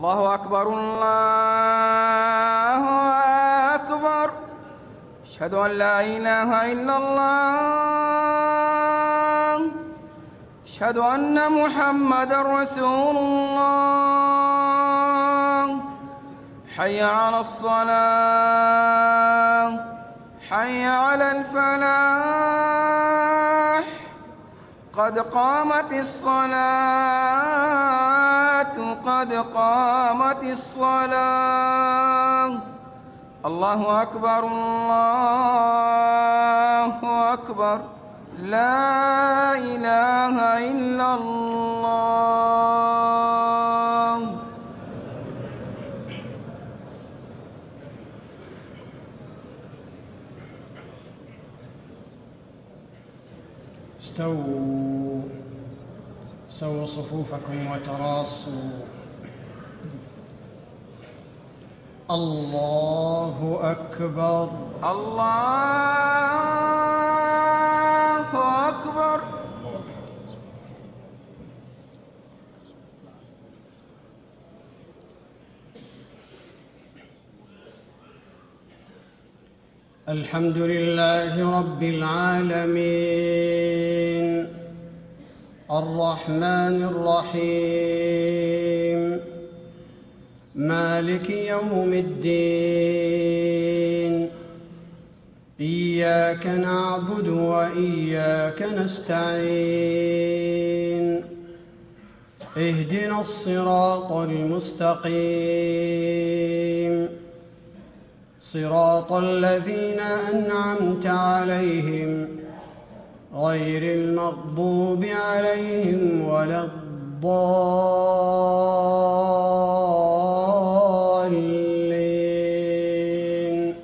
الله أكبر الله أكبر. أشهد أن لا إله إلا الله. أشهد أن محمدًا رسول الله. حي على الصلاة، حي على الفلاح، قد قامت الصلاة، قد قامت الصلاة. الله أكبر الله أكبر. لا إله إلا الله. استووا، سووا صفوفكم وتراصوا. الله أكبر الله أكبر. الحمد لله رب العالمين، الرحمن الرحيم، مالك يوم الدين. إياك نعبد وإياك نستعين. اهدنا الصراط المستقيم، صراط الذين أنعمت عليهم غير المغضوب عليهم ولا الضالين.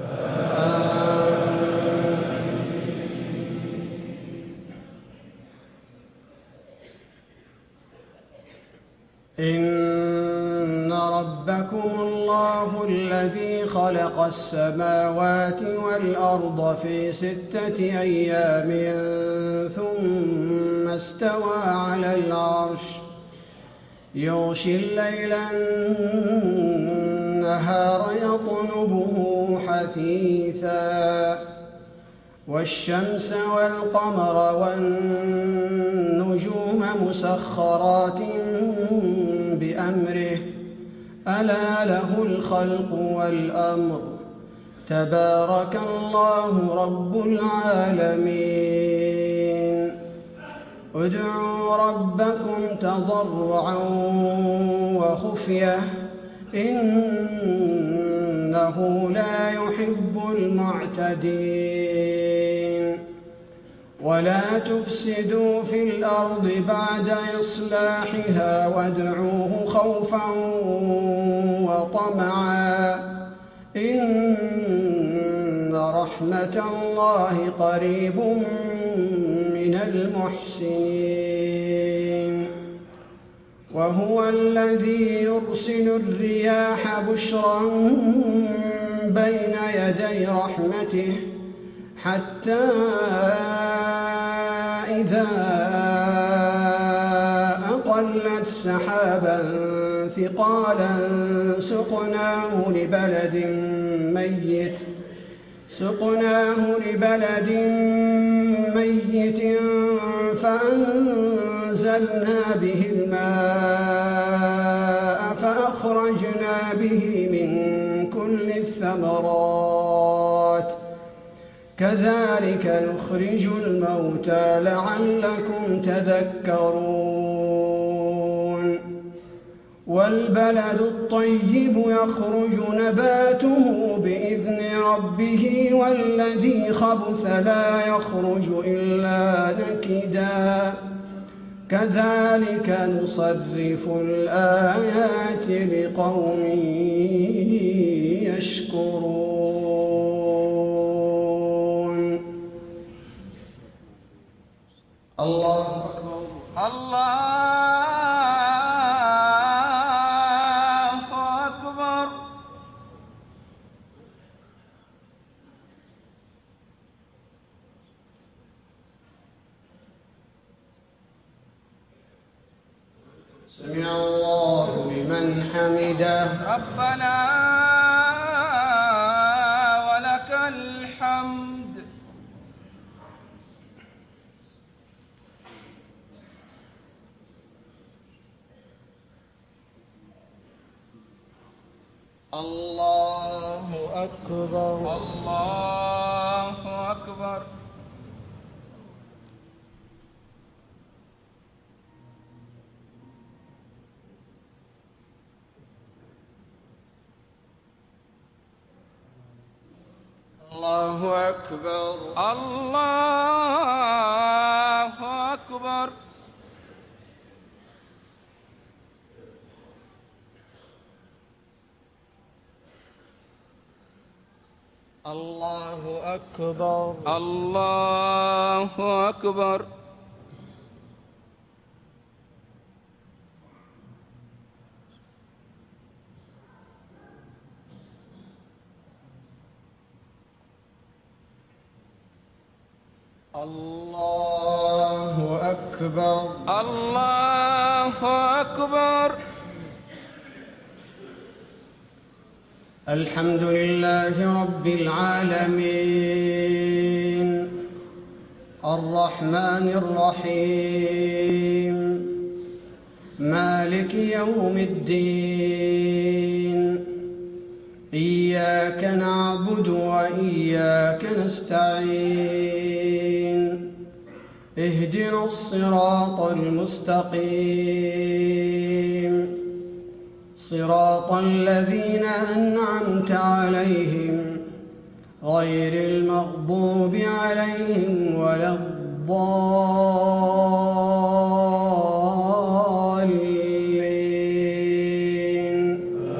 إن ربكم الله الذي خلق السماوات والأرض في 6 أيام ثم استوى على العرش، يغشي الليل النهار يطلبه حثيثا، والشمس والقمر والنجوم مسخرات بأمره، ألا له الخلق والأمر، تبارك الله رب العالمين. ادعوا ربكم تضرعا وخفية إنه لا يحب المعتدين. ولا تفسدوا في الأرض بعد إصلاحها وادعوه خوفا وطمعا إن رحمة الله قريب من المحسنين. وهو الذي يرسل الرياح بشرا بين يدي رحمته حتى إذا أقلت سحابا ثقالا سقناه لبلد ميت فأنزلنا به الماء فأخرجنا به من كل الثمرات كذلك نخرج الموتى لعلكم تذكرون. والبلد الطيب يخرج نباته بإذن ربه والذي خبث لا يخرج إلا نكدا كذلك نصرف الآيات لقوم يشكرون. الله أكبر الله أكبر. سمع الله لمن حمده. ربنا ولك الحمد. الله أكبر. الله أكبر. الله أكبر. الله أكبر. الله أكبر. الله أكبر. الله أكبر. الله أكبر. الحمد لله رب العالمين الرحمن الرحيم مالك يوم الدين إياك نعبد وإياك نستعين اهدنا الصراط المستقيم صراط الذين أنعمت عليهم غير المغضوب عليهم ولا الضالين.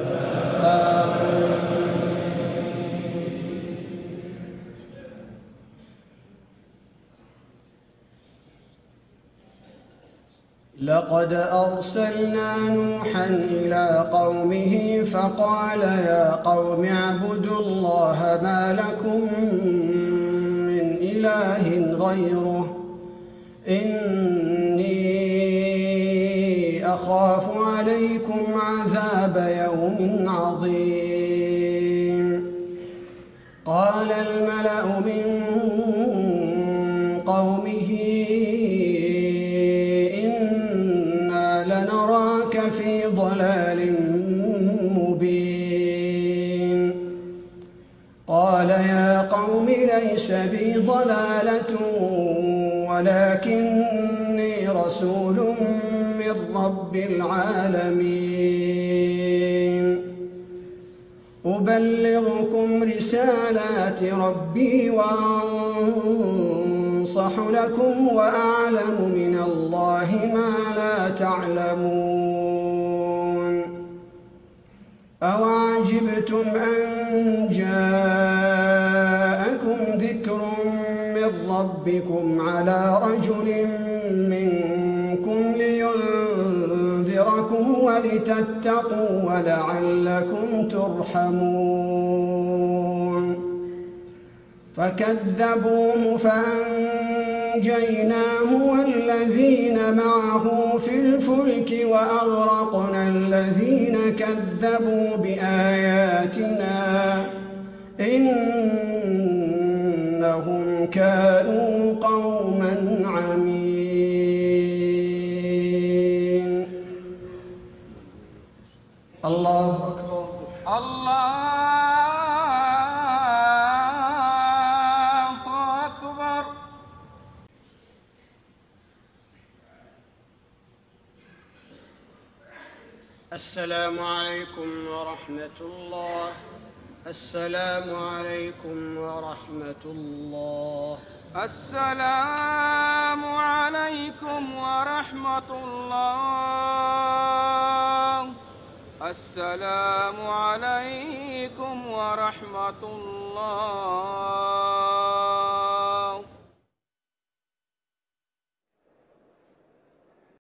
لقد أرسلنا نوحا إلى قومه فقال يا قوم اعبدوا الله ما لكم من إله غيره إني أخاف عليكم عذاب يوم عظيم. قال الملأ من قومه لنراك في ضلال مبين. قال يا قوم ليس بي ضلالة ولكني رسول من رب العالمين أبلغكم رسالات ربي وأنصح لكم وأعلم من الله ما لا تعلمون. أوعجبتم أن جاءكم ذكر من ربكم على رجل منكم لينذركم ولتتقوا ولعلكم ترحمون. فكذبوه فأنجيناه والذين معه في الفلك وأغرقنا الذين كذبوا بآياتنا إنهم كانوا قوما عمين. الله أكبر. الله أكبر. السلام عليكم ورحمة الله. السلام عليكم ورحمة الله. السلام عليكم ورحمة الله. السلام عليكم ورحمة الله.